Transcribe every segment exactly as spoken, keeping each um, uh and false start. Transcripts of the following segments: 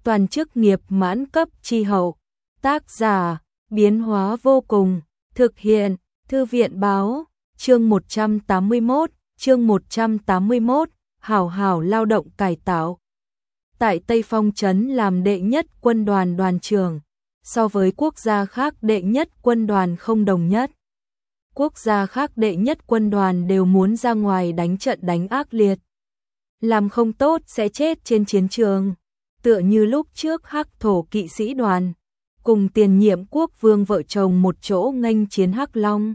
toàn chức nghiệp mãn cấp chi hậu. Tác giả, biến hóa vô cùng, thực hiện, Thư viện báo, chương một trăm tám mươi mốt, chương một trăm tám mươi mốt, hảo hảo lao động cải tạo. Tại Tây Phong Trấn làm đệ nhất quân đoàn đoàn trưởng, so với quốc gia khác đệ nhất quân đoàn không đồng nhất. Quốc gia khác đệ nhất quân đoàn đều muốn ra ngoài đánh trận đánh ác liệt. Làm không tốt sẽ chết trên chiến trường, tựa như lúc trước Hắc Thổ kỵ sĩ đoàn, cùng tiền nhiệm quốc vương vợ chồng một chỗ nghênh chiến Hắc Long.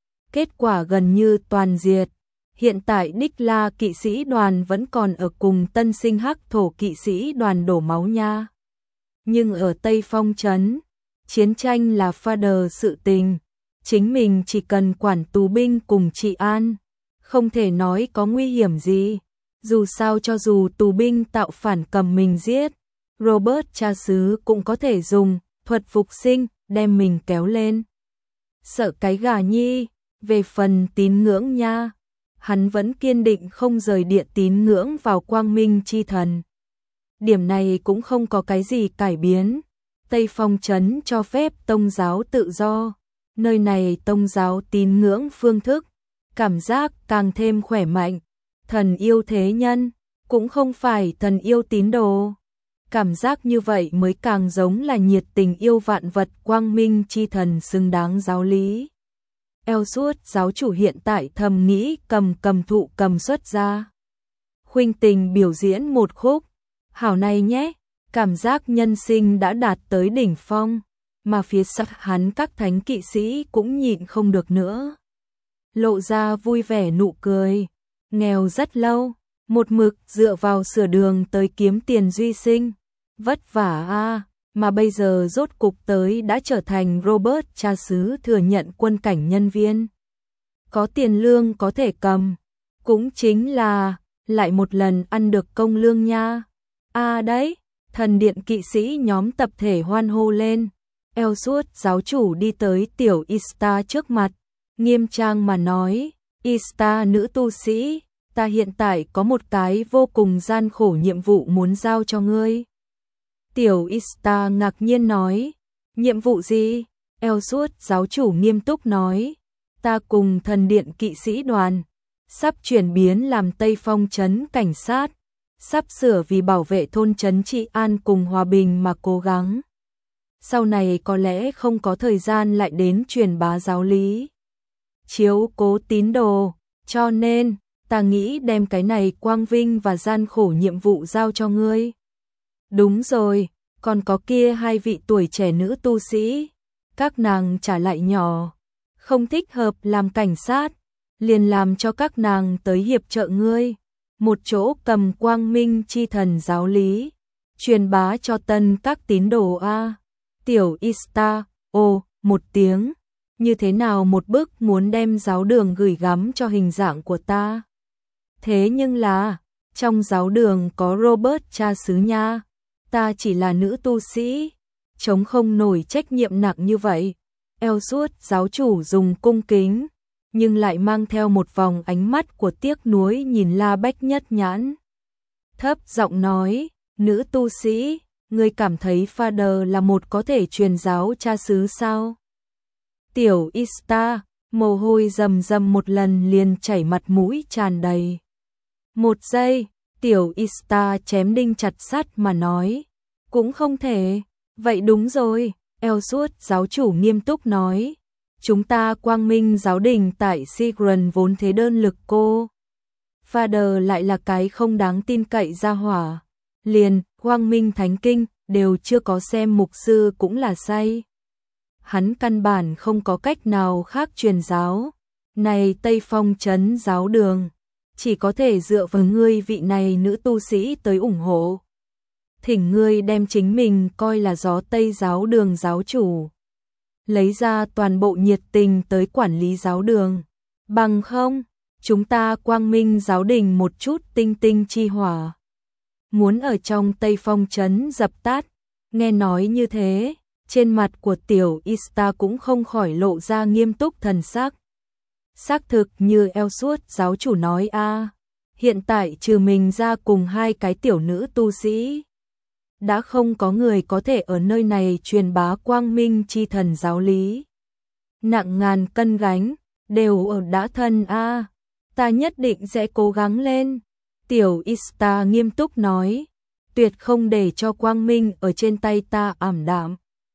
Kết quả gần như toàn diệt. Hiện tại Đích La kỵ sĩ đoàn vẫn còn ở cùng tân sinh Hắc Thổ kỵ sĩ đoàn đổ máu nha. Nhưng ở Tây Phong Trấn, chiến tranh là pha đờ sự tình, chính mình chỉ cần quản tù binh cùng trị an, không thể nói có nguy hiểm gì. Dù sao cho dù tù binh tạo phản cầm mình giết, Robert cha xứ cũng có thể dùng thuật phục sinh đem mình kéo lên. Sợ cái gà nhi, về phần tín ngưỡng nha, hắn vẫn kiên định không rời địa tín ngưỡng vào quang minh chi thần. Điểm này cũng không có cái gì cải biến. Tây Phong Trấn cho phép tông giáo tự do, nơi này tông giáo tín ngưỡng phương thức, cảm giác càng thêm khỏe mạnh. Thần yêu thế nhân, cũng không phải thần yêu tín đồ. Cảm giác như vậy mới càng giống là nhiệt tình yêu vạn vật quang minh chi thần xứng đáng giáo lý. Ellsworth giáo chủ hiện tại thầm nghĩ cầm cầm thụ cầm xuất ra. Khuynh Tình biểu diễn một khúc, hảo này nhé, cảm giác nhân sinh đã đạt tới đỉnh phong, mà phía sau hắn các thánh kỵ sĩ cũng nhịn không được nữa. Lộ ra vui vẻ nụ cười, nghèo rất lâu, một mực dựa vào sửa đường tới kiếm tiền duy sinh, vất vả a, à, mà bây giờ rốt cục tới đã trở thành Robert cha xứ thừa nhận quân cảnh nhân viên. Có tiền lương có thể cầm, cũng chính là lại một lần ăn được công lương nha. A à đấy, thần điện kỵ sĩ nhóm tập thể hoan hô lên. Ellsworth giáo chủ đi tới tiểu Ista trước mặt, nghiêm trang mà nói, Ista nữ tu sĩ, ta hiện tại có một cái vô cùng gian khổ nhiệm vụ muốn giao cho ngươi. Tiểu Ista ngạc nhiên nói, nhiệm vụ gì? Ellsworth giáo chủ nghiêm túc nói, ta cùng thần điện kỵ sĩ đoàn, sắp chuyển biến làm Tây Phong Trấn cảnh sát, sắp sửa vì bảo vệ thôn trấn trị an cùng hòa bình mà cố gắng. Sau này có lẽ không có thời gian lại đến truyền bá giáo lý, chiếu cố tín đồ, cho nên ta nghĩ đem cái này quang vinh và gian khổ nhiệm vụ giao cho ngươi. Đúng rồi, còn có kia hai vị tuổi trẻ nữ tu sĩ, các nàng trả lại nhỏ, không thích hợp làm cảnh sát, liền làm cho các nàng tới hiệp trợ ngươi, một chỗ cầm quang minh chi thần giáo lý, truyền bá cho tân các tín đồ a. Tiểu Ista, ô, một tiếng, như thế nào một bức muốn đem giáo đường gửi gắm cho hình dạng của ta. Thế nhưng là, trong giáo đường có Robert cha xứ nha, ta chỉ là nữ tu sĩ, chống không nổi trách nhiệm nặng như vậy. Ellsworth giáo chủ dùng cung kính, nhưng lại mang theo một vòng ánh mắt của tiếc nuối nhìn La Bách Nhất Nhãn. Thấp giọng nói, nữ tu sĩ, ngươi cảm thấy Father là một có thể truyền giáo cha xứ sao? Tiểu Ista, mồ hôi rầm rầm một lần liền chảy mặt mũi tràn đầy. Một giây, tiểu Ista chém đinh chặt sắt mà nói, cũng không thể. Vậy đúng rồi, Ellsworth giáo chủ nghiêm túc nói, chúng ta quang minh giáo đình tại Sigran vốn thế đơn lực cô. Father lại là cái không đáng tin cậy ra hỏa, liền quang minh thánh kinh đều chưa có xem mục sư cũng là say. Hắn căn bản không có cách nào khác truyền giáo, này Tây Phong Trấn giáo đường, chỉ có thể dựa vào ngươi vị này nữ tu sĩ tới ủng hộ. Thỉnh ngươi đem chính mình coi là gió Tây giáo đường giáo chủ, lấy ra toàn bộ nhiệt tình tới quản lý giáo đường, bằng không, chúng ta quang minh giáo đình một chút tinh tinh chi hỏa, muốn ở trong Tây Phong Trấn dập tắt. Nghe nói như thế, trên mặt của tiểu Ista cũng không khỏi lộ ra nghiêm túc thần sắc. Xác thực như Ellsworth giáo chủ nói a, hiện tại trừ mình ra cùng hai cái tiểu nữ tu sĩ, đã không có người có thể ở nơi này truyền bá quang minh chi thần giáo lý. Nặng ngàn cân gánh, đều ở đã thân a, ta nhất định sẽ cố gắng lên. Tiểu Ista nghiêm túc nói, tuyệt không để cho quang minh ở trên tay ta ảm đạm.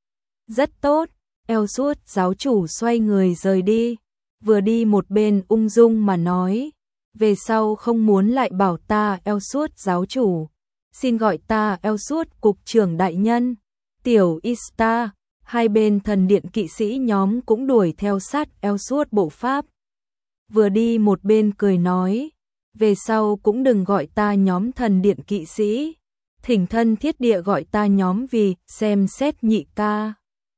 Rất tốt, Ellsworth giáo chủ xoay người rời đi, vừa đi một bên ung dung mà nói, về sau không muốn lại bảo ta Ellsworth giáo chủ, xin gọi ta Ellsworth cục trưởng đại nhân. Tiểu Ista, hai bên thần điện kỵ sĩ nhóm cũng đuổi theo sát Ellsworth bộ pháp. Vừa đi một bên cười nói, về sau cũng đừng gọi ta nhóm thần điện kỵ sĩ, thỉnh thân thiết địa gọi ta nhóm vì xem xét nhị ca.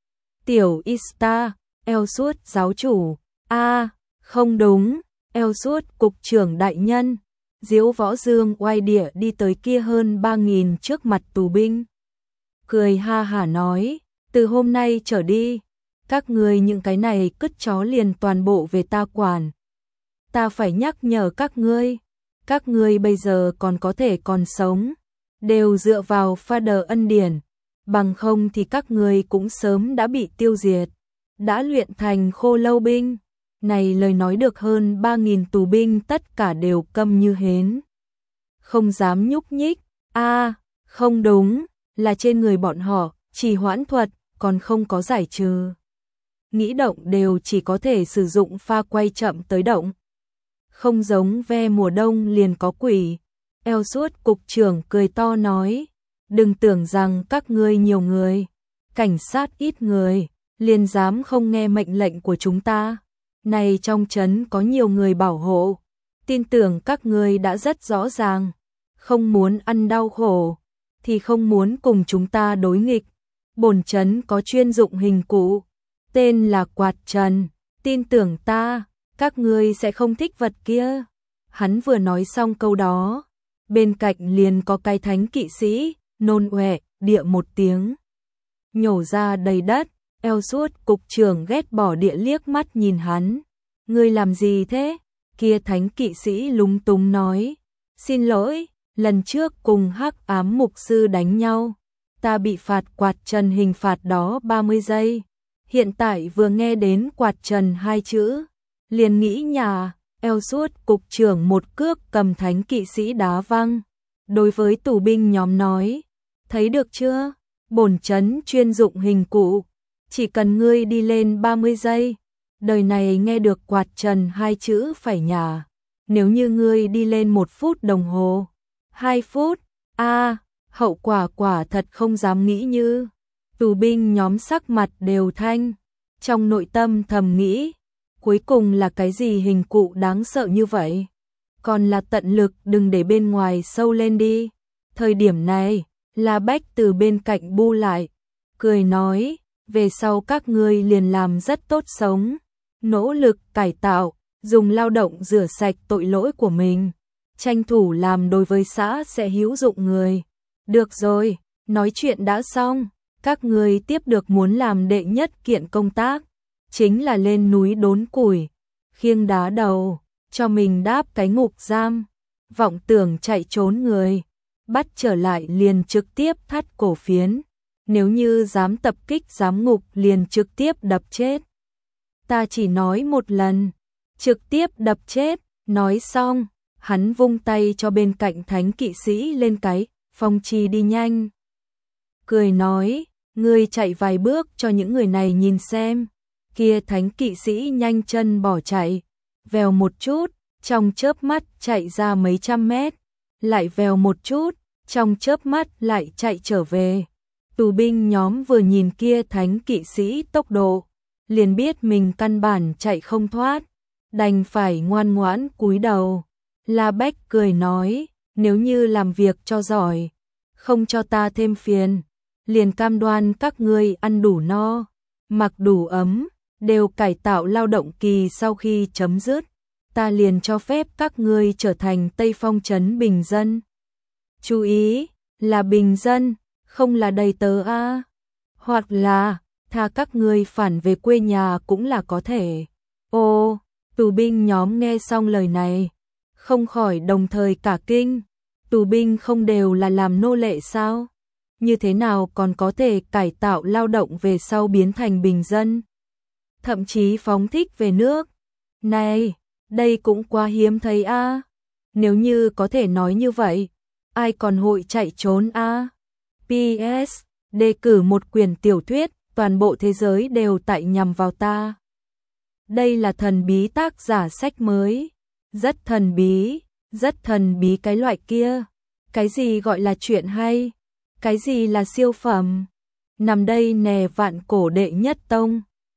Tiểu Ista, Ellsworth giáo chủ, a không đúng, Ellsworth cục trưởng đại nhân. Diếu Võ Dương oai địa đi tới kia hơn ba nghìn trước mặt tù binh. Cười ha hả nói, từ hôm nay trở đi, các người những cái này cứt chó liền toàn bộ về ta quản. Ta phải nhắc nhở các ngươi, các ngươi bây giờ còn có thể còn sống, đều dựa vào Father ân điển, bằng không thì các ngươi cũng sớm đã bị tiêu diệt, đã luyện thành khô lâu binh. Này lời nói được hơn ba nghìn tù binh tất cả đều câm như hến, không dám nhúc nhích. A, không đúng, là trên người bọn họ, trì hoãn thuật, còn không có giải trừ. Nghĩ động đều chỉ có thể sử dụng pha quay chậm tới động. Không giống ve mùa đông liền có quỷ. Ellsworth cục trưởng cười to nói, đừng tưởng rằng các ngươi nhiều người, cảnh sát ít người, liền dám không nghe mệnh lệnh của chúng ta. Này trong trấn có nhiều người bảo hộ, tin tưởng các ngươi đã rất rõ ràng, không muốn ăn đau khổ, thì không muốn cùng chúng ta đối nghịch. Bổn trấn có chuyên dụng hình cụ, tên là quạt trần, tin tưởng ta, các ngươi sẽ không thích vật kia. Hắn vừa nói xong câu đó, bên cạnh liền có cái thánh kỵ sĩ, nôn ọe, địa một tiếng, nhổ ra đầy đất. Ellsworth cục trưởng ghét bỏ địa liếc mắt nhìn hắn. Ngươi làm gì thế? Kia thánh kỵ sĩ lúng túng nói. Xin lỗi, lần trước cùng hắc ám mục sư đánh nhau, ta bị phạt quạt trần hình phạt đó ba mươi giây. Hiện tại vừa nghe đến quạt trần hai chữ, liền nghĩ nhà. Ellsworth cục trưởng một cước cầm thánh kỵ sĩ đá văng. Đối với tù binh nhóm nói, thấy được chưa? Bổn trấn chuyên dụng hình cụ. Chỉ cần ngươi đi lên ba mươi giây, đời này nghe được quạt trần hai chữ phải nhả. Nếu như ngươi đi lên một phút đồng hồ, hai phút, a hậu quả quả thật không dám nghĩ như. Tù binh nhóm sắc mặt đều thanh, trong nội tâm thầm nghĩ, cuối cùng là cái gì hình cụ đáng sợ như vậy? Còn là tận lực đừng để bên ngoài sâu lên đi. Thời điểm này, La Bách từ bên cạnh bu lại, cười nói, về sau các ngươi liền làm rất tốt sống, nỗ lực cải tạo, dùng lao động rửa sạch tội lỗi của mình, tranh thủ làm đối với xã sẽ hữu dụng người. Được rồi, nói chuyện đã xong, các ngươi tiếp được muốn làm đệ nhất kiện công tác, chính là lên núi đốn củi, khiêng đá đầu, cho mình đáp cái ngục giam, vọng tưởng chạy trốn người, bắt trở lại liền trực tiếp thắt cổ phiến. Nếu như dám tập kích giám ngục liền trực tiếp đập chết. Ta chỉ nói một lần, trực tiếp đập chết. Nói xong, hắn vung tay cho bên cạnh thánh kỵ sĩ lên cái, phong trì đi nhanh. Cười nói, ngươi chạy vài bước cho những người này nhìn xem. Kia thánh kỵ sĩ nhanh chân bỏ chạy, vèo một chút, trong chớp mắt chạy ra mấy trăm mét, lại vèo một chút, trong chớp mắt lại chạy trở về. Tù binh nhóm vừa nhìn kia thánh kỵ sĩ tốc độ, liền biết mình căn bản chạy không thoát, đành phải ngoan ngoãn cúi đầu. La Bách cười nói, nếu như làm việc cho giỏi, không cho ta thêm phiền, liền cam đoan các ngươi ăn đủ no, mặc đủ ấm, đều cải tạo lao động kỳ sau khi chấm dứt, ta liền cho phép các ngươi trở thành Tây Phong trấn bình dân. Chú ý, là bình dân, không là đầy tớ a, hoặc là tha các ngươi phản về quê nhà cũng là có thể. Ô, tù binh nhóm nghe xong lời này, không khỏi đồng thời cả kinh. Tù binh không đều là làm nô lệ sao? như thế nào còn có thể cải tạo lao động về sau biến thành bình dân, thậm chí phóng thích về nước. Này, đây cũng quá hiếm thấy a. Nếu như có thể nói như vậy, ai còn hội chạy trốn a. pê ét, đề cử một quyển tiểu thuyết, toàn bộ thế giới đều tại nhằm vào ta. Đây là thần bí tác giả sách mới, rất thần bí, rất thần bí cái loại kia. Cái gì gọi là chuyện hay? Cái gì là siêu phẩm? Nằm đây nè vạn cổ đệ nhất tông.